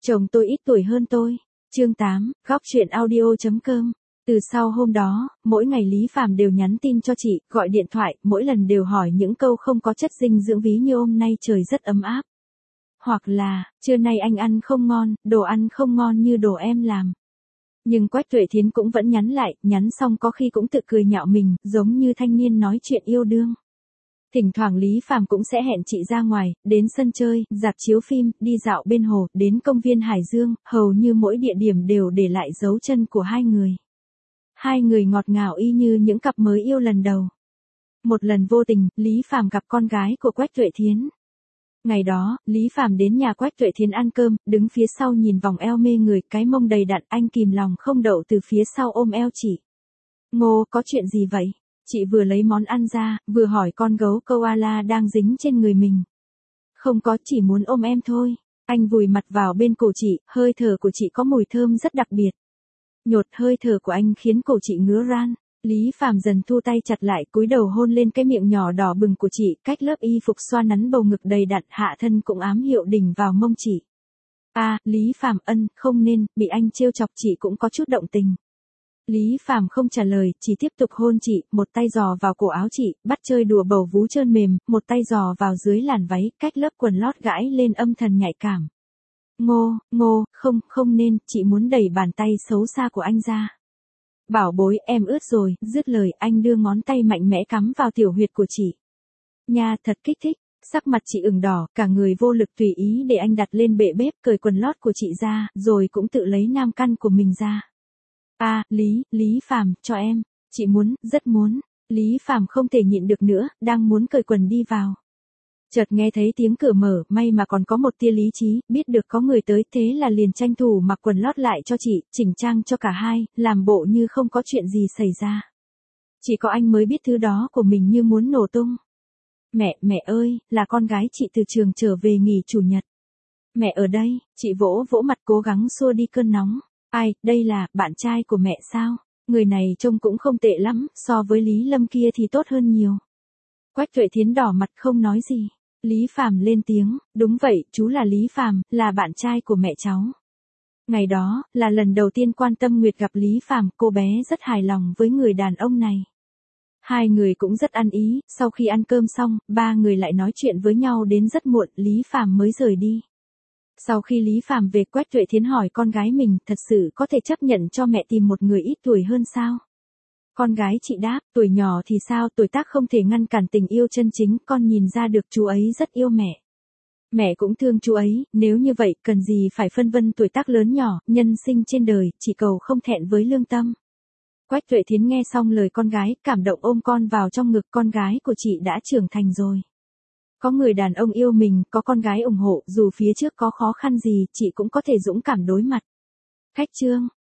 Chồng tôi ít tuổi hơn tôi. Chương 8, góc chuyện audio.com. Từ sau hôm đó, mỗi ngày Lý Phàm đều nhắn tin cho chị, gọi điện thoại, mỗi lần đều hỏi những câu không có chất dinh dưỡng, ví như hôm nay trời rất ấm áp. Hoặc là, trưa nay anh ăn không ngon, đồ ăn không ngon như đồ em làm. Nhưng Quách Tuệ Thiến cũng vẫn nhắn lại, nhắn xong có khi cũng tự cười nhạo mình, giống như thanh niên nói chuyện yêu đương. Thỉnh thoảng Lý Phàm cũng sẽ hẹn chị ra ngoài, đến sân chơi, rạp chiếu phim, đi dạo bên hồ, đến công viên Hải Dương, hầu như mỗi địa điểm đều để lại dấu chân của hai người. Hai người ngọt ngào y như những cặp mới yêu lần đầu. Một lần vô tình, Lý Phàm gặp con gái của Quách Tuệ Thiến. Ngày đó, Lý Phàm đến nhà Quách Tuệ Thiến ăn cơm, đứng phía sau nhìn vòng eo mê người, cái mông đầy đặn, anh kìm lòng không đậu từ phía sau ôm eo chị. Ngô, có chuyện gì vậy? Chị vừa lấy món ăn ra, vừa hỏi con gấu koala đang dính trên người mình. Không có, chỉ muốn ôm em thôi. Anh vùi mặt vào bên cổ chị, hơi thở của chị có mùi thơm rất đặc biệt. Nhột, hơi thở của anh khiến cổ chị ngứa ran. Lý Phàm dần thu tay chặt lại, cúi đầu hôn lên cái miệng nhỏ đỏ bừng của chị, cách lớp y phục xoa nắn bầu ngực đầy đặn, hạ thân cũng ám hiệu đỉnh vào mông chị. Lý Phàm không nên, bị anh trêu chọc chị cũng có chút động tình. Lý Phàm không trả lời, chỉ tiếp tục hôn chị, một tay giò vào cổ áo chị, bắt chơi đùa bầu vú trơn mềm, một tay giò vào dưới làn váy, cách lớp quần lót gãi lên âm thầm nhạy cảm. Ngô, không nên, chị muốn đẩy bàn tay xấu xa của anh ra. Bảo bối, em ướt rồi, dứt lời, anh đưa ngón tay mạnh mẽ cắm vào tiểu huyệt của chị. Nha, thật kích thích. Sắc mặt chị ửng đỏ, cả người vô lực, tùy ý để anh đặt lên bệ bếp, cởi quần lót của chị ra, rồi cũng tự lấy nam căn của mình ra. Lý Phàm, cho em. Chị muốn, rất muốn. Lý Phàm không thể nhịn được nữa, đang muốn cởi quần đi vào. Chợt nghe thấy tiếng cửa mở, may mà còn có một tia lý trí, biết được có người tới, thế là liền tranh thủ mặc quần lót lại cho chị, chỉnh trang cho cả hai, làm bộ như không có chuyện gì xảy ra. Chỉ có anh mới biết thứ đó của mình như muốn nổ tung. Mẹ ơi, là con gái chị từ trường trở về nghỉ chủ nhật. Mẹ ở đây, chị vỗ vỗ mặt cố gắng xua đi cơn nóng. Đây là bạn trai của mẹ sao? Người này trông cũng không tệ lắm, so với Lý Lâm kia thì tốt hơn nhiều. Quách Tuệ Thiến đỏ mặt không nói gì. Lý Phàm lên tiếng, đúng vậy, chú là Lý Phàm, là bạn trai của mẹ cháu. Ngày đó, là lần đầu tiên Quan Tâm Nguyệt gặp Lý Phàm, cô bé rất hài lòng với người đàn ông này. Hai người cũng rất ăn ý, sau khi ăn cơm xong, ba người lại nói chuyện với nhau đến rất muộn, Lý Phàm mới rời đi. Sau khi Lý Phàm về, Quách Tuệ Thiến hỏi con gái mình, thật sự có thể chấp nhận cho mẹ tìm một người ít tuổi hơn sao? Con gái chị đáp, tuổi nhỏ thì sao, tuổi tác không thể ngăn cản tình yêu chân chính, con nhìn ra được chú ấy rất yêu mẹ. Mẹ cũng thương chú ấy, nếu như vậy, cần gì phải phân vân tuổi tác lớn nhỏ, nhân sinh trên đời, chỉ cầu không thẹn với lương tâm. Quách Tuệ Thiến nghe xong lời con gái, cảm động ôm con vào trong ngực, con gái của chị đã trưởng thành rồi. Có người đàn ông yêu mình, có con gái ủng hộ, dù phía trước có khó khăn gì, chị cũng có thể dũng cảm đối mặt. Khách chương.